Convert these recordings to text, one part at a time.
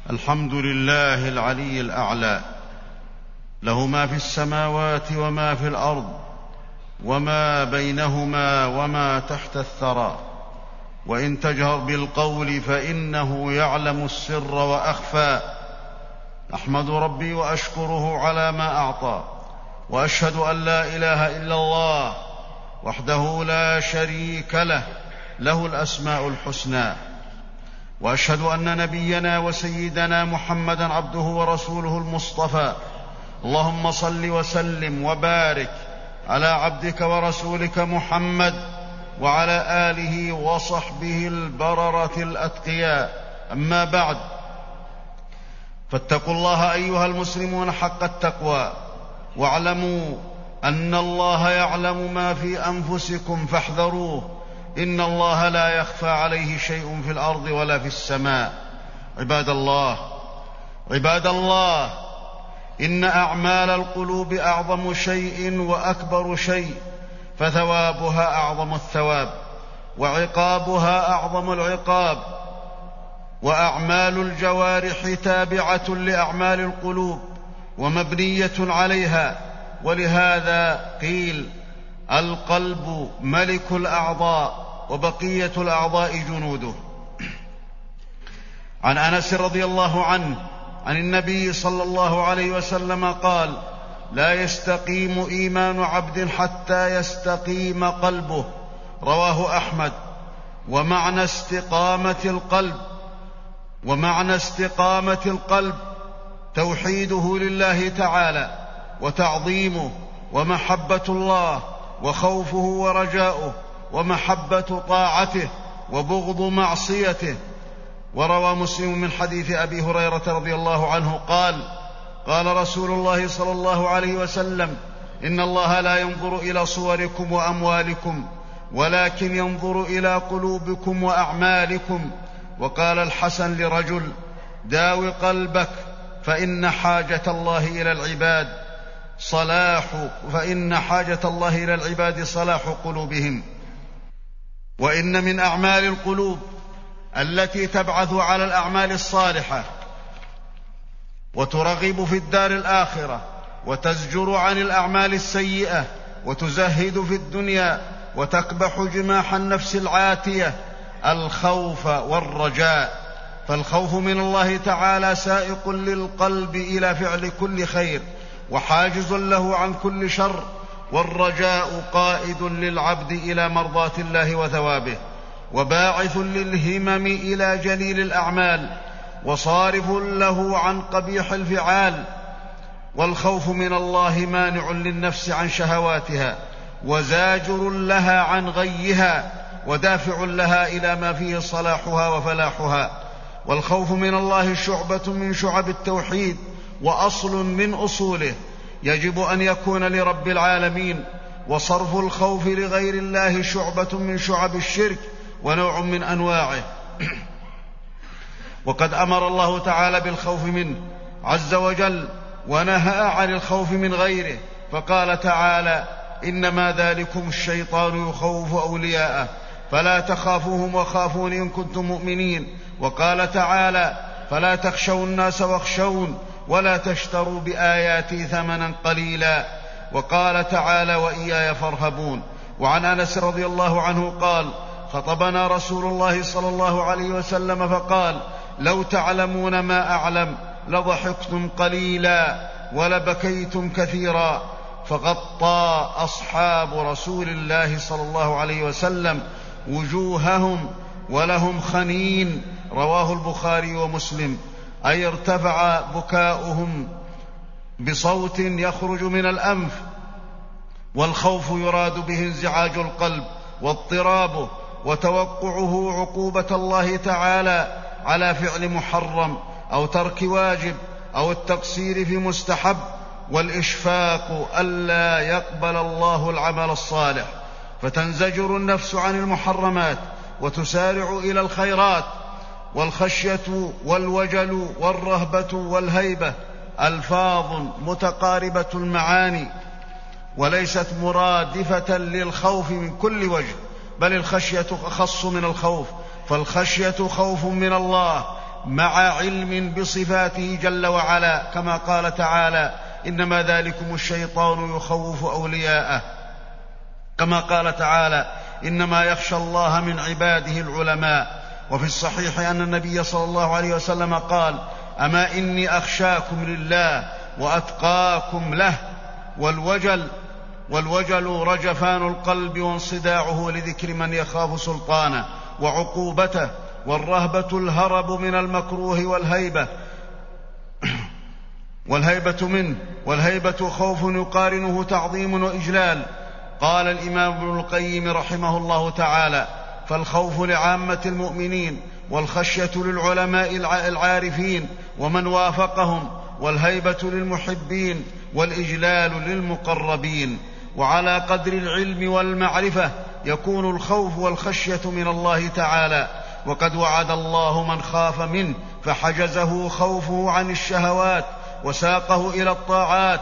الحمد لله العلي الأعلى، له ما في السماوات وما في الأرض وما بينهما وما تحت الثرى، وإن تجهر بالقول فإنه يعلم السر وأخفى. أحمد ربي وأشكره على ما أعطى، وأشهد أن لا إله إلا الله وحده لا شريك له، له الأسماء الحسنى. وأشهد أن نبينا وسيدنا محمدًا عبده ورسوله المصطفى. اللهم صل وسلم وبارك على عبدك ورسولك محمد وعلى آله وصحبه البررة الأتقياء. أما بعد، فاتقوا الله أيها المسلمون حق التقوى، واعلموا أن الله يعلم ما في أنفسكم فاحذروه، إن الله لا يخفى عليه شيء في الأرض ولا في السماء. عباد الله، إن أعمال القلوب أعظم شيء وأكبر شيء، فثوابها أعظم الثواب، وعقابها أعظم العقاب، وأعمال الجوارح تابعة لأعمال القلوب ومبنية عليها. ولهذا قيل: القلب ملك الأعضاء وبقية الأعضاء جنوده. عن أنس رضي الله عنه عن النبي صلى الله عليه وسلم قال: لا يستقيم إيمان عبد حتى يستقيم قلبه. رواه أحمد. ومعنى استقامة القلب توحيده لله تعالى، وتعظيمه، ومحبة الله، وخوفه ورجاؤه، ومحبة طاعته، وبغض معصيته. وروى مسلم من حديث أبي هريرة رضي الله عنه قال: قال رسول الله صلى الله عليه وسلم: إن الله لا ينظر إلى صوركم وأموالكم، ولكن ينظر إلى قلوبكم وأعمالكم. وقال الحسن لرجل: داو قلبك، فإن حاجة الله إلى العباد صلاح قلوبهم. وإن من أعمال القلوب التي تبعث على الأعمال الصالحة، وترغب في الدار الآخرة، وتزجر عن الأعمال السيئة، وتزهد في الدنيا، وتكبح جماح النفس العاتية، الخوف والرجاء. فالخوف من الله تعالى سائق للقلب إلى فعل كل خير، وحاجز له عن كل شر، والرجاء قائد للعبد إلى مرضاة الله وثوابه، وباعث للهمم إلى جليل الأعمال، وصارف له عن قبيح الفعال. والخوف من الله مانع للنفس عن شهواتها، وزاجر لها عن غيها، ودافع لها إلى ما فيه صلاحها وفلاحها. والخوف من الله شعبة من شعب التوحيد، وأصل من أصوله، يجب أن يكون لرب العالمين. وصرف الخوف لغير الله شعبة من شعب الشرك، ونوع من أنواعه. وقد أمر الله تعالى بالخوف منه عز وجل، ونهى عن الخوف من غيره، فقال تعالى: إنما ذلكم الشيطان يخوف أولياءه فلا تخافوهم وخافون إن كنتم مؤمنين. وقال تعالى: فلا تخشوا الناس واخشون ولا تشتروا بآياتي ثمنا قليلا. وقال تعالى: وإياي فارهبون. وعن أنس رضي الله عنه قال: خطبنا رسول الله صلى الله عليه وسلم فقال: لو تعلمون ما أعلم لضحكتم قليلا ولبكيتم كثيرا. فغطى أصحاب رسول الله صلى الله عليه وسلم وجوههم ولهم خنين. رواه البخاري ومسلم. أي ارتفع بكاؤهم بصوت يخرج من الأنف. والخوف يراد به انزعاج القلب واضطرابه، وتوقعه عقوبة الله تعالى على فعل محرم أو ترك واجب أو التقصير في مستحب، والإشفاق ألا يقبل الله العمل الصالح، فتنزجر النفس عن المحرمات وتسارع إلى الخيرات. والخشية والوجل والرهبة والهيبة ألفاظ متقاربة المعاني، وليست مرادفة للخوف من كل وجه، بل الخشية أخص من الخوف، فالخشية خوف من الله مع علم بصفاته جل وعلا، كما قال تعالى: إنما ذلكم الشيطان يخوف أولياءه، كما قال تعالى: إنما يخشى الله من عباده العلماء. وفي الصحيح أن النبي صلى الله عليه وسلم قال: أما إني أخشاكم لله وأتقاكم له. والوجل رجفان القلب وانصداعه لذكر من يخاف سلطانه وعقوبته، والرهبة الهرب من المكروه والهيبة منه، والهيبة خوف يقارنه تعظيم وإجلال. قال الإمام ابن القيم رحمه الله تعالى: فالخوف لعامة المؤمنين، والخشية للعلماء العارفين ومن وافقهم، والهيبة للمحبين، والإجلال للمقربين. وعلى قدر العلم والمعرفة يكون الخوف والخشية من الله تعالى. وقد وعد الله من خاف منه فحجزه خوفه عن الشهوات وساقه إلى الطاعات،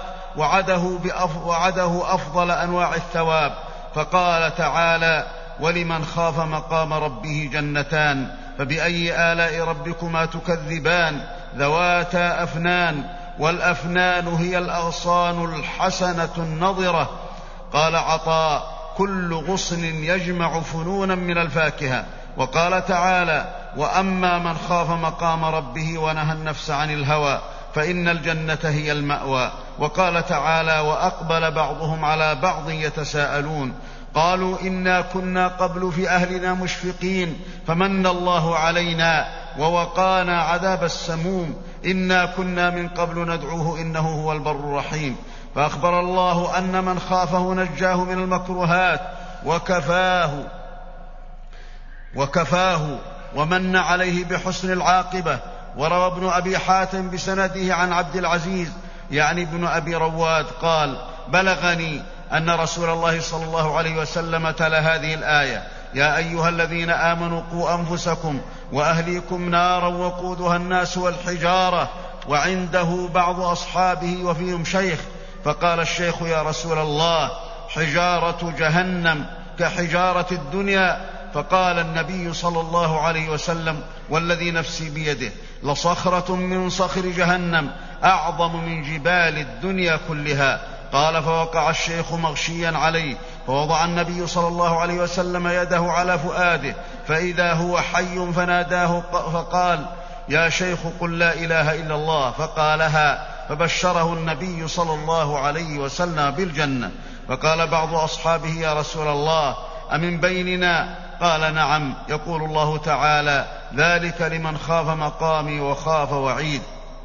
وعده أفضل أنواع الثواب، فقال تعالى: ولمن خاف مقام ربه جنتان فبأي آلاء ربكما تكذبان ذواتا أفنان. والأفنان هي الأغصان الحسنة النضرة. قال عطاء: كل غصن يجمع فنونا من الفاكهة. وقال تعالى: وأما من خاف مقام ربه ونهى النفس عن الهوى فإن الجنة هي المأوى. وقال تعالى: وأقبل بعضهم على بعض يتساءلون قالوا إنا كنا قبل في أهلنا مشفقين فمن الله علينا ووقانا عذاب السموم إنا كنا من قبل ندعوه إنه هو البر الرحيم. فأخبر الله أن من خافه نجاه من المكروهات وكفاه ومن عليه بحسن العاقبة. وروى ابن أبي حاتم بسنده عن عبد العزيز يعني ابن أبي رواد قال: بلغني أن رسول الله صلى الله عليه وسلم تلا هذه الآية: يا أيها الذين آمنوا قوا أنفسكم وأهليكم نارا وقودها الناس والحجارة. وعنده بعض أصحابه وفيهم شيخ، فقال الشيخ: يا رسول الله، حجارة جهنم كحجارة الدنيا. فقال النبي صلى الله عليه وسلم: والذي نفسي بيده لصخرة من صخر جهنم أعظم من جبال الدنيا كلها. قال: فوقع الشيخ مغشيا عليه، فوضع النبي صلى الله عليه وسلم يده على فؤاده فإذا هو حي فناداه فقال: يا شيخ قل لا إله إلا الله، فقالها، فبشره النبي صلى الله عليه وسلم بالجنة. فقال بعض أصحابه: يا رسول الله، أمن بيننا؟ قال: نعم. يقول الله تعالى: ذلك لمن خاف مقامي وخاف وعيد،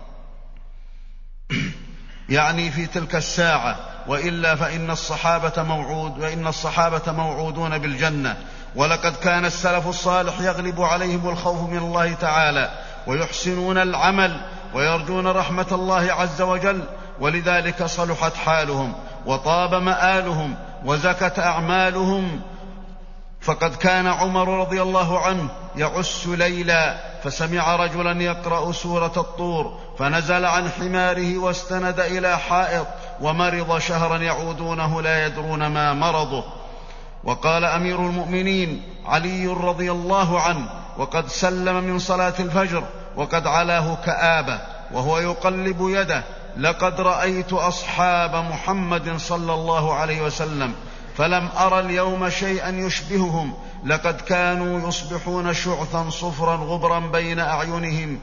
يعني في تلك الساعة، وإلا فإن الصحابة موعودون بالجنة. ولقد كان السلف الصالح يغلب عليهم الخوف من الله تعالى، ويحسنون العمل ويرجون رحمة الله عز وجل، ولذلك صلحت حالهم وطاب مآلهم وزكت أعمالهم. فقد كان عمر رضي الله عنه يعس ليلا، فسمع رجلا يقرأ سورة الطور، فنزل عن حماره واستند إلى حائط، ومرض شهرا يعودونه لا يدرون ما مرضه. وقال أمير المؤمنين علي رضي الله عنه وقد سلم من صلاة الفجر وقد علاه كآبة وهو يقلب يده: لقد رأيت أصحاب محمد صلى الله عليه وسلم فلم أرى اليوم شيئا يشبههم، لقد كانوا يصبحون شعثا صفرا غبرا بين أعينهم،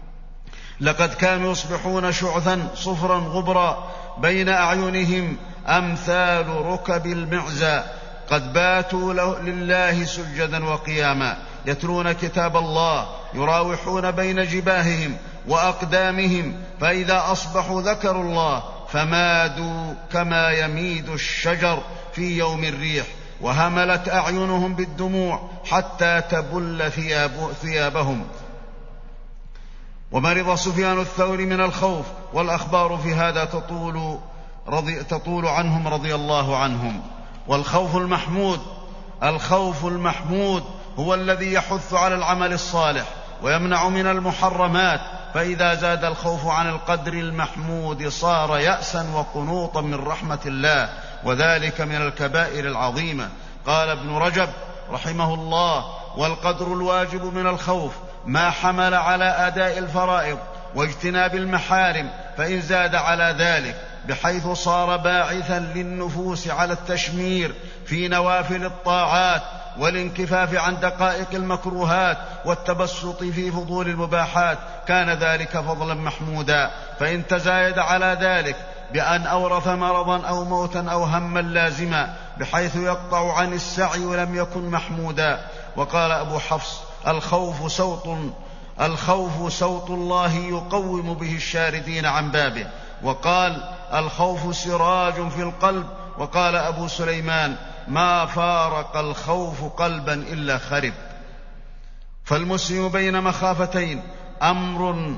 أمثال ركب المعزى، قد باتوا لله سجدا وقياما، يتلون كتاب الله، يراوحون بين جباههم وأقدامهم، فإذا أصبحوا ذكروا الله فمادوا كما يميد الشجر في يوم الريح، وهملت أعينهم بالدموع حتى تبل ثيابهم. ومرض سفيان الثوري من الخوف، والأخبار في هذا تطول عنهم رضي الله عنهم. الخوف المحمود هو الذي يحث على العمل الصالح ويمنع من المحرمات، فإذا زاد الخوف عن القدر المحمود صار يأسا وقنوطا من رحمة الله، وذلك من الكبائر العظيمة. قال ابن رجب رحمه الله: والقدر الواجب من الخوف ما حمل على أداء الفرائض واجتناب المحارم، فإن زاد على ذلك بحيث صار باعثا للنفوس على التشمير في نوافل الطاعات والانكفاف عن دقائق المكروهات والتبسط في فضول المباحات، كان ذلك فضلا محمودا. فإن تزايد على ذلك بأن أورث مرضا أو موتا أو هما لازما بحيث يقطع عن السعي لم يكن محمودا. وقال أبو حفص: الخوف صوت الله يقوم به الشاردين عن بابه. وقال: الخوف سراج في القلب. وقال أبو سليمان: ما فارق الخوف قلبا إلا خرب. فالمسلم بين مخافتين: أمر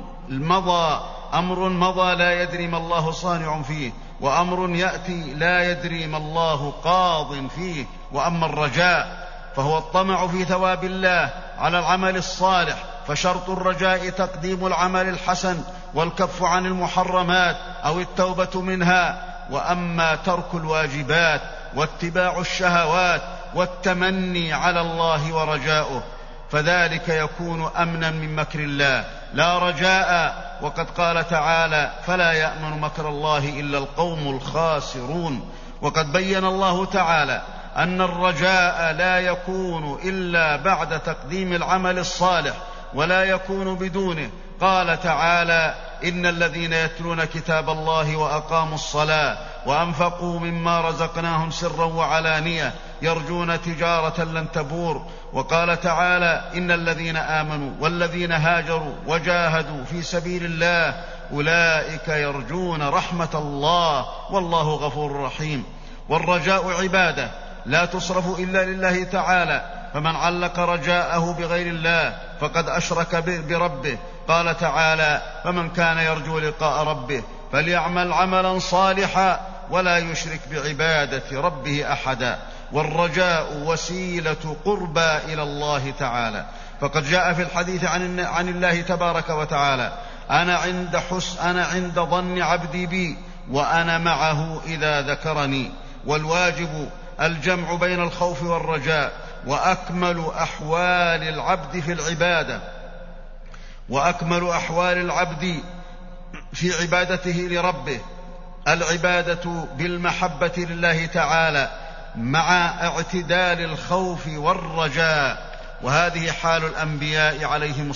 مضى لا يدري ما الله صانع فيه، وأمر يأتي لا يدري ما الله قاض فيه. وأما الرجاء فهو الطمع في ثواب الله على العمل الصالح، فشرط الرجاء تقديم العمل الحسن والكف عن المحرمات أو التوبة منها. وأما ترك الواجبات واتباع الشهوات والتمني على الله ورجاؤه فذلك يكون أمنا من مكر الله لا رجاء. وقد قال تعالى: فلا يأمن مكر الله إلا القوم الخاسرون. وقد بين الله تعالى أن الرجاء لا يكون إلا بعد تقديم العمل الصالح ولا يكون بدونه. قال تعالى: إن الذين يتلون كتاب الله وأقاموا الصلاة وأنفقوا مما رزقناهم سرا وعلانية يرجون تجارة لن تبور. وقال تعالى: إن الذين آمنوا والذين هاجروا وجاهدوا في سبيل الله أولئك يرجون رحمة الله والله غفور رحيم. والرجاء عبادة لا تصرف إلا لله تعالى، فمن علق رجاءه بغير الله فقد أشرك بربه. قال تعالى: فمن كان يرجو لقاء ربه فليعمل عملا صالحا ولا يشرك بعبادة ربه أحدا. والرجاء وسيلة قربى إلى الله تعالى، فقد جاء في الحديث عن الله تبارك وتعالى: أنا عند ظن عبدي بي وأنا معه إذا ذكرني. والواجب الجمع بين الخوف والرجاء، وأكمل أحوال العبد في عبادته لربه العبادة بالمحبة لله تعالى مع اعتدال الخوف والرجاء. وهذه حال الأنبياء عليهم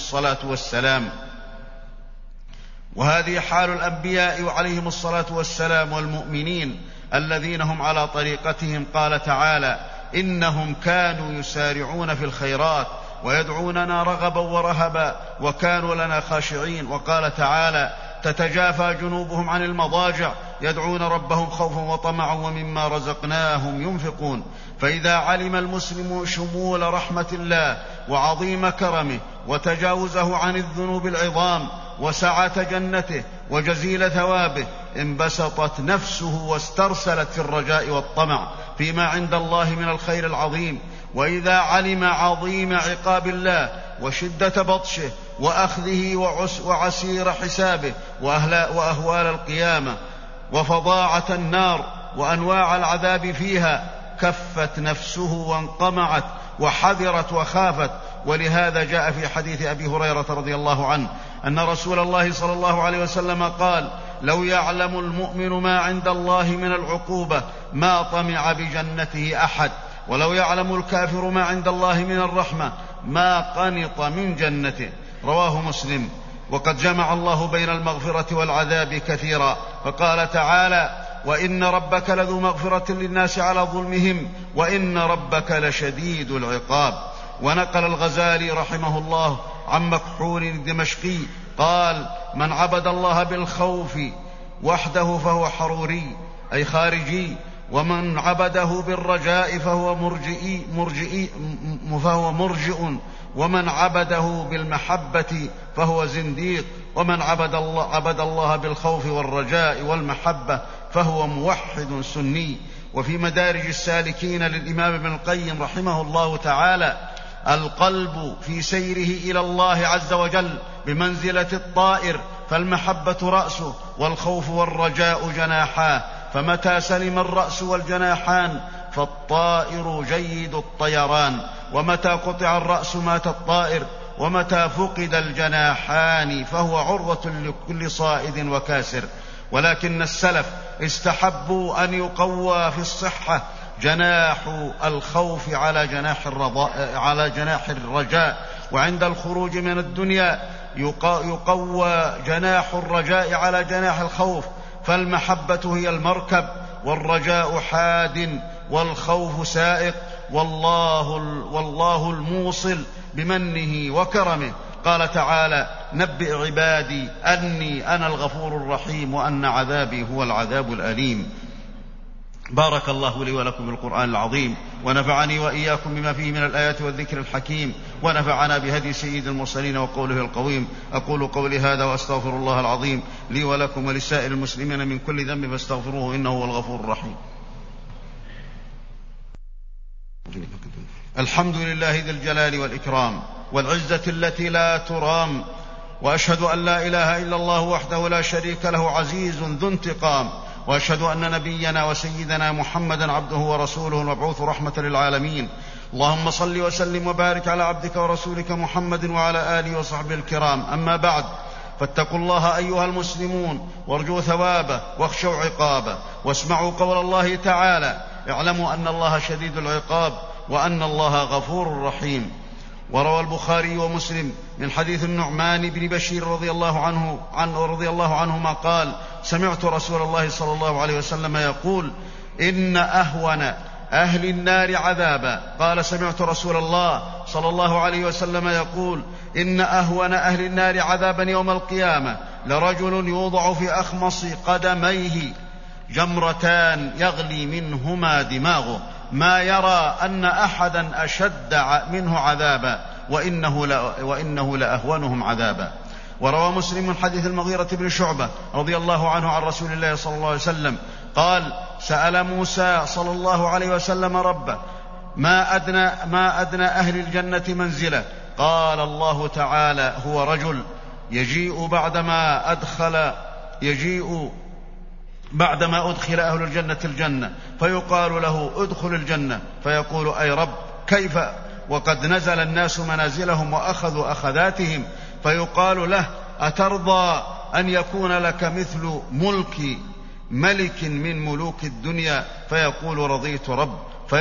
الصلاة والسلام والمؤمنين الذين هم على طريقتهم. قال تعالى: إنهم كانوا يسارعون في الخيرات ويدعوننا رغبا ورهبا وكانوا لنا خاشعين. وقال تعالى: تتجافى جنوبهم عن المضاجع يدعون ربهم خوفا وطمعا ومما رزقناهم ينفقون. فإذا علم المسلم شمول رحمة الله وعظيم كرمه وتجاوزه عن الذنوب العظام وسعة جنته وجزيل ثوابه انبسطت نفسه واسترسلت في الرجاء والطمع فيما عند الله من الخير العظيم. وإذا علم عظيم عقاب الله وشدة بطشه وأخذه وعسير حسابه وأهوال القيامة وفظاعة النار وأنواع العذاب فيها كفت نفسه وانقمعت وحذرت وخافت. ولهذا جاء في حديث أبي هريرة رضي الله عنه أن رسول الله صلى الله عليه وسلم قال: لو يعلم المؤمن ما عند الله من العقوبة ما طمع بجنته أحد، ولو يعلم الكافر ما عند الله من الرحمة ما قنط من جنته. رواه مسلم. وقد جمع الله بين المغفرة والعذاب كثيرا، فقال تعالى: وإن ربك لذو مغفرة للناس على ظلمهم وإن ربك لشديد العقاب. ونقل الغزالي رحمه الله عن مكحول الدمشقي قال: من عبد الله بالخوف وحده فهو حروري أي خارجي، ومن عبده بالرجاء فهو مرجئ، ومن عبده بالمحبة فهو زنديق، ومن عبد الله بالخوف والرجاء والمحبة فهو موحد سني. وفي مدارج السالكين للإمام ابن القيم رحمه الله تعالى: القلب في سيره إلى الله عز وجل بمنزلة الطائر، فالمحبة رأسه والخوف والرجاء جناحاه، فمتى سلم الرأس والجناحان فالطائر جيد الطيران، ومتى قطع الرأس مات الطائر. ومتى فقد الجناحان فهو عرضة لكل صائد وكاسر. ولكن السلف استحبوا أن يقوى في الصحة جناح الخوف على جناح الرجاء، وعند الخروج من الدنيا يقوى جناح الرجاء على جناح الخوف، فالمحبة هي المركب، والرجاء حاد، والخوف سائق، والله الموصل بمنه وكرمه. قال تعالى: نبئ عبادي أني أنا الغفور الرحيم وأن عذابي هو العذاب الأليم. بارك الله لي ولكم بالقرآن العظيم، ونفعني وإياكم بما فيه من الآيات والذكر الحكيم، ونفعنا بهدي سيد المرسلين وقوله القويم. أقول قولي هذا وأستغفر الله العظيم لي ولكم ولسائر المسلمين من كل ذنب فاستغفروه إنه هو الغفور الرحيم. الحمد لله ذي الجلال والإكرام والعزة التي لا ترام، وأشهد أن لا إله إلا الله وحده لا شريك له عزيز ذو انتقام، وأشهد أن نبينا وسيدنا محمدا عبده ورسوله المبعوث رحمة للعالمين. اللهم صل وسلم وبارك على عبدك ورسولك محمد وعلى آله وصحبه الكرام. أما بعد، فاتقوا الله أيها المسلمون وارجوا ثوابه واخشوا عقابه، واسمعوا قول الله تعالى: اعلموا أن الله شديد العقاب وأن الله غفور رحيم. وروى البخاري ومسلم من حديث النعمان بن بشير رضي الله عنهما قال: سمعت رسول الله صلى الله عليه وسلم يقول: إن أهون أهل النار عذابا. قال: سمعت رسول الله صلى الله عليه وسلم يقول: إن أهون أهل النار عذابا يوم القيامة لرجل يوضع في أخمص قدميه جمرتان يغلي منهما دماغه، ما يرى أن أحدا أشد منه عذابا وإنه لأهونهم عذابا. وروى مسلم من حديث المغيرة بن شعبة رضي الله عنه عن رسول الله صلى الله عليه وسلم قال: سأل موسى صلى الله عليه وسلم ربه: ما أدنى أهل الجنة منزلة؟ قال الله تعالى: هو رجل يجيء بعدما أدخل أهل الجنة فيقال له: ادخل الجنة، فيقول: أي رب، كيف وقد نزل الناس منازلهم وأخذوا أخذاتهم؟ فيقال له: أترضى أن يكون لك مثل ملك ملك من ملوك الدنيا؟ فيقول: رضيت رب.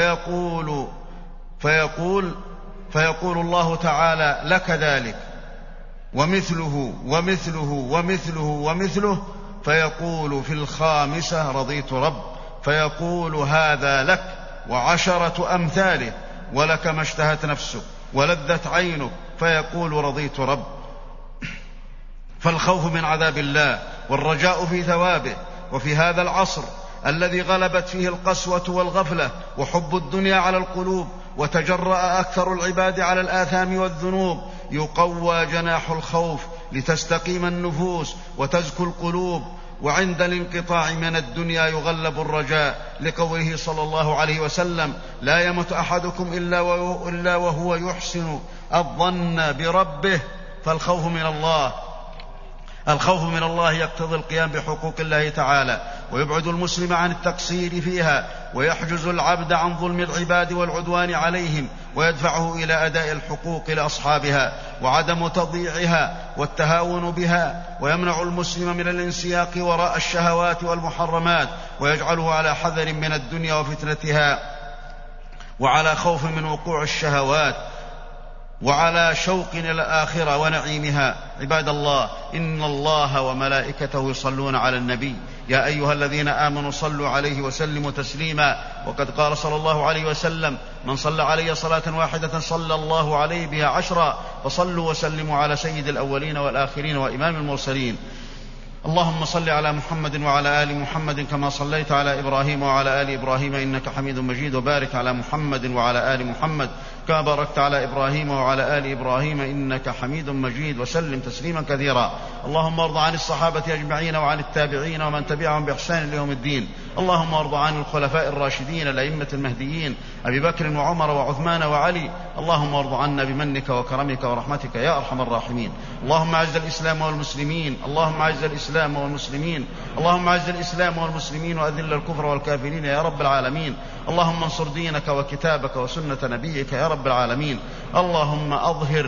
فيقول الله تعالى: لك ذلك ومثله ومثله ومثله ومثله. فيقول في الخامسة: رضيت رب. فيقول: هذا لك وعشرة أمثاله، ولك ما اشتهت نفسك ولذت عينك. فيقول: رضيت رب. فالخوف من عذاب الله والرجاء في ثوابه. وفي هذا العصر الذي غلبت فيه القسوة والغفلة وحب الدنيا على القلوب، وتجرأ أكثر العباد على الآثام والذنوب، يقوى جناح الخوف لتستقيم النفوس وتزكو القلوب. وعند الانقطاع من الدنيا يغلب الرجاء، لقوله صلى الله عليه وسلم: لا يمت أحدكم إلا وهو يحسن الظن بربه. فالخوف من الله يقتضي القيام بحقوق الله تعالى، ويبعد المسلم عن التقصير فيها، ويحجز العبد عن ظلم العباد والعدوان عليهم، ويدفعه إلى أداء الحقوق لأصحابها وعدم تضييعها والتهاون بها، ويمنع المسلم من الانسياق وراء الشهوات والمحرمات، ويجعله على حذر من الدنيا وفتنتها، وعلى خوف من وقوع الشهوات، وعلى شوق إلى الآخرة ونعيمها. عباد الله، إن الله وملائكته يصلون على النبي، يا أيها الذين آمنوا صلوا عليه وسلموا تسليما. وقد قال صلى الله عليه وسلم: من صلى علي صلاة واحدة صلى الله عليه بها 10. فصلوا وسلموا على سيد الأولين والآخرين وإمام المرسلين. اللهم صل على محمد وعلى آل محمد كما صليت على إبراهيم وعلى آل إبراهيم إنك حميد مجيد، وبارك على محمد وعلى آل محمد كما باركت على إبراهيم وعلى آل إبراهيم إنك حميد مجيد، وسلم تسليما كثيرا. اللهم ارض عن الصحابة أجمعين وعن التابعين ومن تبعهم بإحسان ليوم الدين. اللهم ارض عن الخلفاء الراشدين الأئمة المهديين أبي بكر وعمر وعثمان وعلي. اللهم ارض عنا بمنك وكرمك ورحمتك يا أرحم الراحمين. اللهم أعز الإسلام والمسلمين، اللهم أعز الإسلام والمسلمين، اللهم أعز الإسلام والمسلمين وأذل الكفر والكافرين يا رب العالمين. اللهم انصر دينك وكتابك وسنة نبيك يا رب العالمين. اللهم أظهر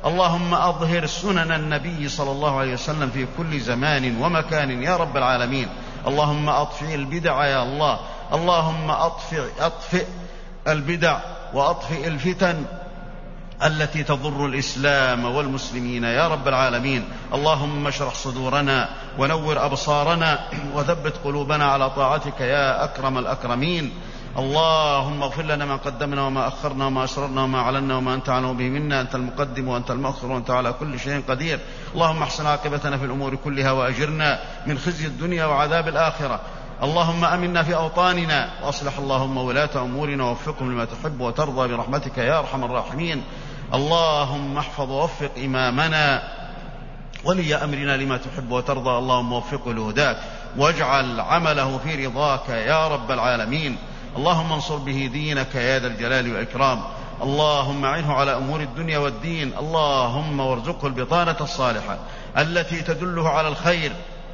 اللهم أظهر سنن النبي صلى الله عليه وسلم في كل زمان ومكان يا رب العالمين. اللهم أطفئ البدع يا الله. اللهم أطفئ البدع وأطفئ الفتن التي تضر الإسلام والمسلمين يا رب العالمين. اللهم اشرح صدورنا ونور أبصارنا وثبت قلوبنا على طاعتك يا أكرم الأكرمين. اللهم اغفر لنا ما قدمنا وما أخرنا وما أسررنا وما أعلنا وما أنت أعلم به منا. أنت المقدم وأنت المؤخر وأنت على كل شيء قدير. اللهم احسن عاقبتنا في الأمور كلها وأجرنا من خزي الدنيا وعذاب الآخرة. اللهم أمنا في أوطاننا وأصلح اللهم ولاة أمورنا ووفقهم لما تحب وترضى برحمتك يا أرحم الراحمين. اللهم احفظ ووفق إمامنا ولي أمرنا لما تحب وترضى. اللهم وفقه لهداك واجعل عمله في رضاك يا رب العالمين. اللهم انصر به دينك يا ذا الجلال والإكرام. اللهم أعنه على أمور الدنيا والدين. اللهم وارزقه البطانة الصالحة التي تدله على الخير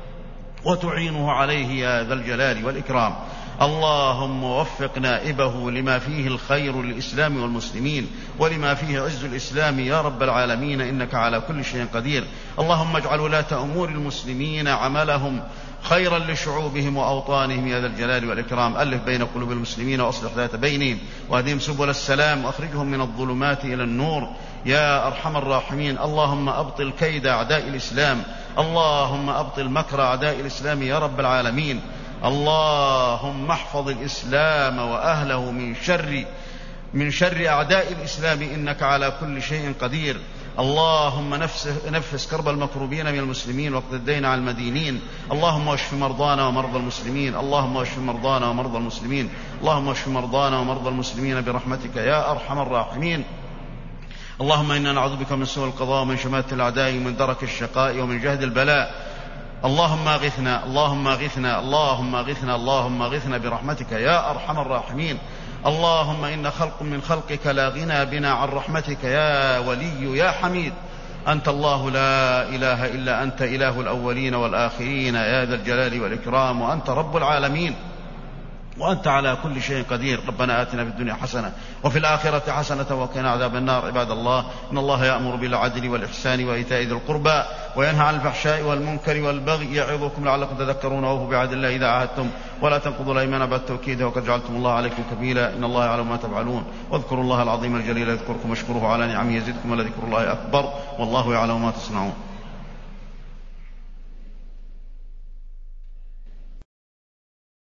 وتعينه عليه يا ذا الجلال والإكرام. اللهم وفق نائبه لما فيه الخير للإسلام والمسلمين ولما فيه عز الإسلام يا رب العالمين إنك على كل شيء قدير. اللهم اجعل ولاة أمور المسلمين عملهم خيرا لشعوبهم وأوطانهم يا ذا الجلال والإكرام. ألف بين قلوب المسلمين وأصلح ذات بينهم واهدهم سبل السلام وأخرجهم من الظلمات إلى النور يا أرحم الراحمين. اللهم أبطل كيد أعداء الإسلام. اللهم أبطل مكر أعداء الإسلام يا رب العالمين. اللهم احفظ الإسلام وأهله من شر أعداء الإسلام إنك على كل شيء قدير. اللهم نفس كرب المكروبين من المسلمين واقض الدين عن المدينين. اللهم اشف مرضانا ومرضى المسلمين. اللهم اشف مرضانا ومرضى المسلمين. اللهم اشف مرضانا ومرضى المسلمين برحمتك يا أرحم الراحمين. اللهم إنا نعوذ بك من سوء القضاء ومن شماتة الأعداء ومن درك الشقاء ومن جهد البلاء. اللهم اغثنا اللهم اغثنا اللهم اغثنا اللهم اغثنا برحمتك يا أرحم الراحمين. اللهم إن خلق من خلقك لا غنى بنا عن رحمتك يا ولي يا حميد. أنت الله لا إله إلا أنت إله الأولين والآخرين يا ذا الجلال والإكرام وأنت رب العالمين وأنت على كل شيء قدير. ربنا آتنا في الدنيا حسنة وفي الآخرة حسنة وقنا عذاب النار. عباد الله إن الله يأمر بالعدل والإحسان وإيتاء ذي القربى وينهى عن الفحشاء والمنكر والبغي يعظكم لعلكم تذكرون. وأوفوا بعهد الله إذا عاهدتم ولا تنقضوا الأيمان بعد توكيدها وقد جعلتم الله عليكم كفيلا إن الله يعلم ما تفعلون. واذكروا الله العظيم الجليل يذكركم واشكروه على نعمه يزدكم ولذكر الله أكبر والله يعلم ما تصنعون.